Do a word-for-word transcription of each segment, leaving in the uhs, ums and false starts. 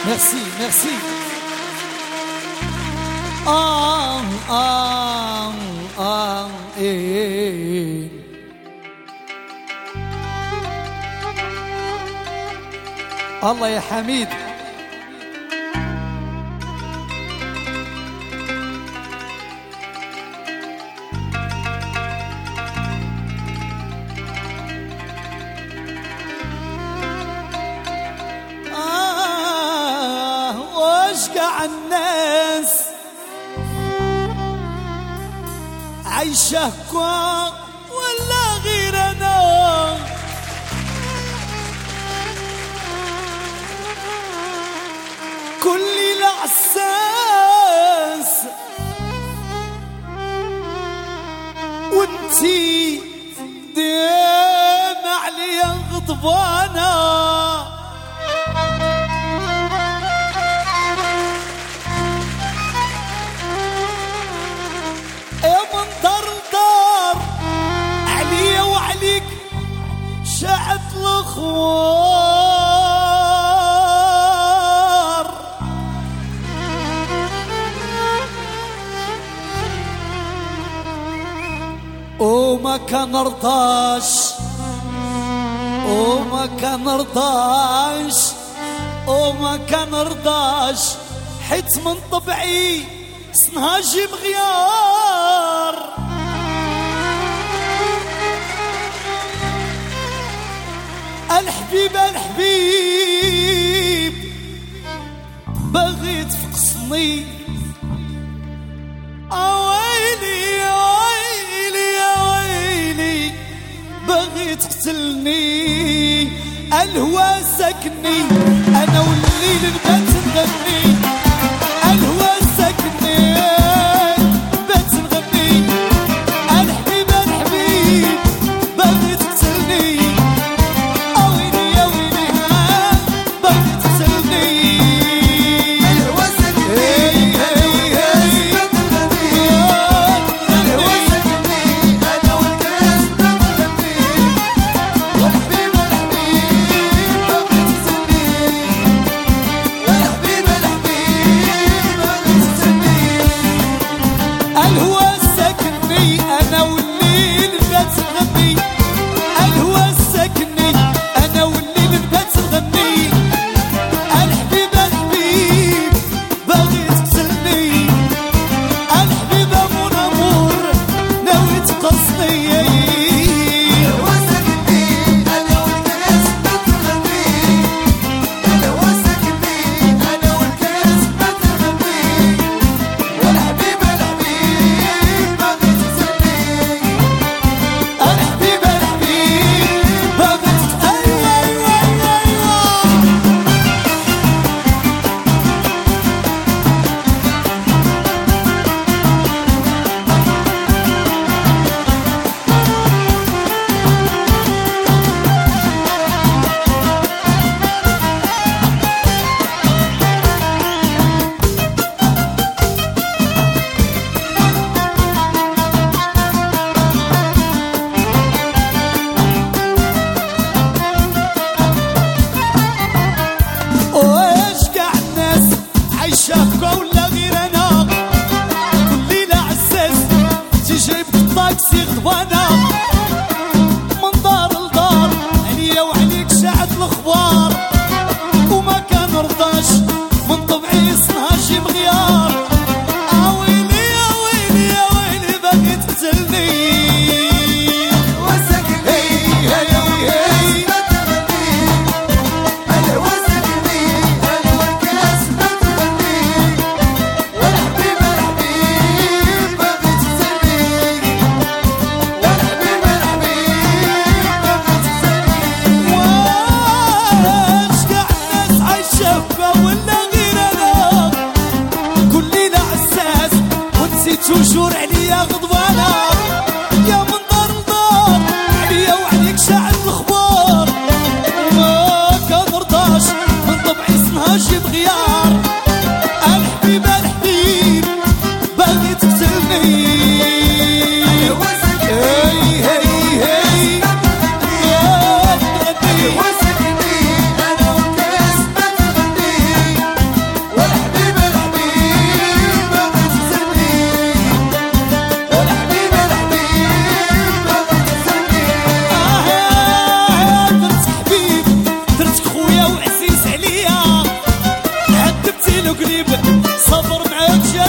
Merci, merci. آه آه آه إيه. الله يا حميد. آه واشقع الناس عايشة كوا ولا غير أنا، كل الأحساس وانتي ديم عليا غضبانة، يا منظر دار عليا وعليك شعت الخوار، وما كان رضاش وما كان رضاش وما كان رضاش حيت من طبعي سنهاجي مغيار، الحبيب الحبيب باغي تفقسني، اويلي يا ويلي يا ويلي باغي تقتلني، الهوى سكني انا والليل نبات نغني، الهوى سكني بات نغني، الحبيب الحبيب باغي تقتلني، اويلي يا ويلي باغي تقتلني، الهوى سكني انا والناس بات نغني، الهوى سكني انا والناس بات نغني، والحبيب الحبيب باغي تقتلني، والحبيب الحبيب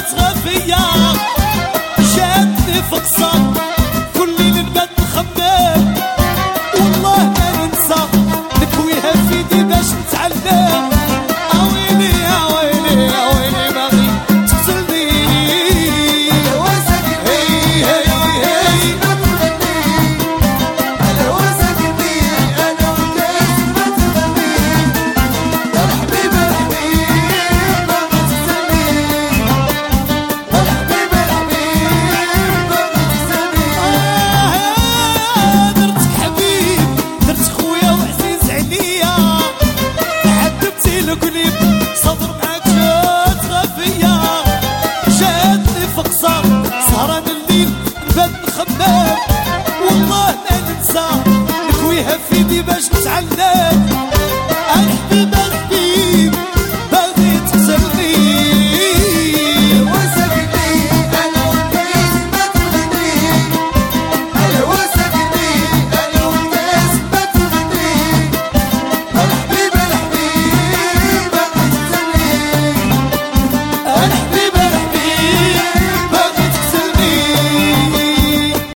جاتها فيا جاتني في قصر كل ليل نبات نخمم والله ما ننسى نكويها في يدي باش نتعلم اويلي يا ويلي يا ويلي باغي تقتلني صبر معاك جاتها فيا جاتني في قصر سهران الليل نبات نخمم والله ما ننسى نكويها في يدي باش نتعلم الحبيبة الحبيبة